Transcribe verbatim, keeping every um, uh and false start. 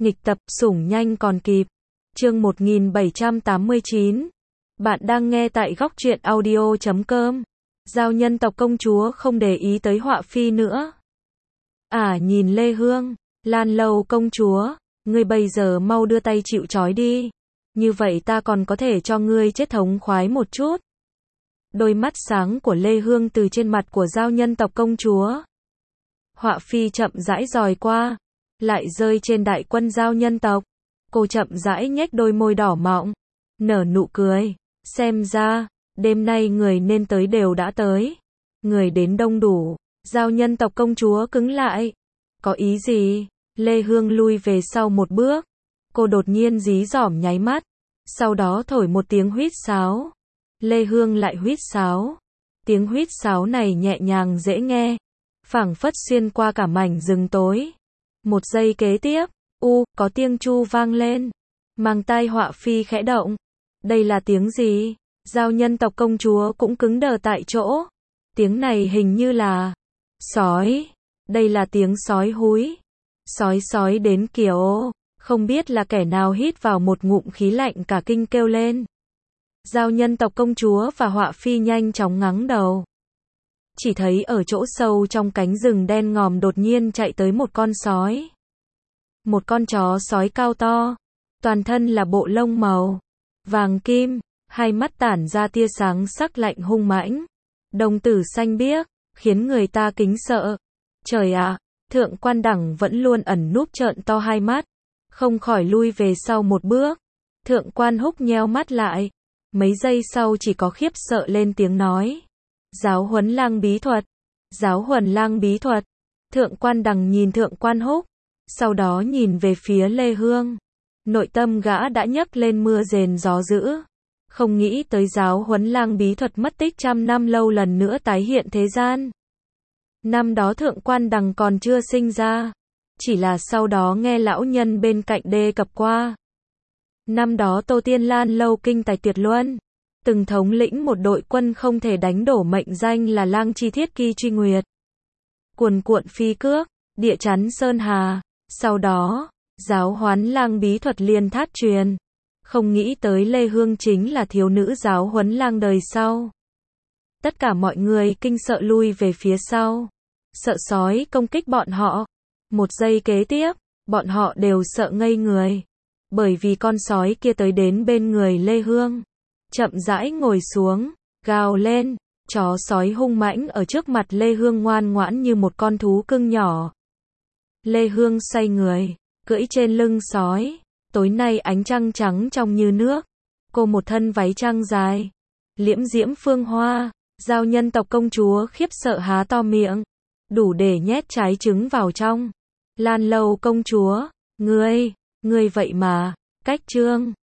Nghịch tập, sủng nhanh còn kịp. Chương một nghìn bảy trăm tám mươi chín. Bạn đang nghe tại góc truyện audio chấm com. Giao nhân tộc công chúa không để ý tới họa phi nữa. À nhìn Lê Hương, Lan Lâu công chúa, ngươi bây giờ mau đưa tay chịu trói đi. Như vậy ta còn có thể cho ngươi chết thống khoái một chút. Đôi mắt sáng của Lê Hương từ trên mặt của giao nhân tộc công chúa. Họa phi chậm rãi dòi qua, lại rơi trên đại quân giao nhân tộc. Cô chậm rãi nhếch đôi môi đỏ mọng, nở nụ cười. Xem ra, đêm nay người nên tới đều đã tới. Người đến đông đủ, giao nhân tộc công chúa cứng lại. Có ý gì? Lê Hương lui về sau một bước. Cô đột nhiên dí dỏm nháy mắt. Sau đó thổi một tiếng huýt sáo. Lê Hương lại huýt sáo. Tiếng huýt sáo này nhẹ nhàng dễ nghe, phảng phất xuyên qua cả mảnh rừng tối. Một giây kế tiếp, u, có tiếng chu vang lên. Mang tai họa phi khẽ động. Đây là tiếng gì? Giao nhân tộc công chúa cũng cứng đờ tại chỗ. Tiếng này hình như là sói. Đây là tiếng sói húi. Sói sói đến kiểu, không biết là kẻ nào hít vào một ngụm khí lạnh cả kinh kêu lên. Giao nhân tộc công chúa và họa phi nhanh chóng ngắng đầu. Chỉ thấy ở chỗ sâu trong cánh rừng đen ngòm đột nhiên chạy tới một con sói. Một con chó sói cao to, toàn thân là bộ lông màu vàng kim, hai mắt tản ra tia sáng sắc lạnh hung mãnh, đồng tử xanh biếc, khiến người ta kính sợ. Trời ạ, thượng quan đẳng vẫn luôn ẩn núp trợn to hai mắt, không khỏi lui về sau một bước. Thượng quan húc nheo mắt lại, mấy giây sau chỉ có khiếp sợ lên tiếng nói. Giáo huấn lang bí thuật, giáo huấn lang bí thuật. Thượng quan đằng nhìn thượng quan húc, sau đó nhìn về phía Lê Hương. Nội tâm gã đã nhấc lên mưa rền gió dữ. Không nghĩ tới giáo huấn lang bí thuật mất tích trăm năm lâu lần nữa tái hiện thế gian. Năm đó thượng quan đằng còn chưa sinh ra, chỉ là sau đó nghe lão nhân bên cạnh đề cập qua. Năm đó Tô Tiên Lan Lâu kinh tài tuyệt luân, từng thống lĩnh một đội quân không thể đánh đổ mệnh danh là lang chi thiết kỳ truy nguyệt. Cuồn cuộn phi cước, địa chắn sơn hà. Sau đó, giáo huấn lang bí thuật liên thát truyền. Không nghĩ tới Lê Hương chính là thiếu nữ giáo huấn lang đời sau. Tất cả mọi người kinh sợ lui về phía sau. Sợ sói công kích bọn họ. Một giây kế tiếp, bọn họ đều sợ ngây người. Bởi vì con sói kia tới đến bên người Lê Hương. Chậm rãi ngồi xuống, gào lên. Chó sói hung mãnh ở trước mặt Lê Hương ngoan ngoãn như một con thú cưng nhỏ. Lê Hương xoay người, cưỡi trên lưng sói. Tối nay ánh trăng trắng trong như nước. Cô một thân váy trăng dài, liễm diễm phương hoa. Giao nhân tộc công chúa khiếp sợ há to miệng, đủ để nhét trái trứng vào trong. Lan Lâu công chúa, ngươi, ngươi vậy mà, cách trương.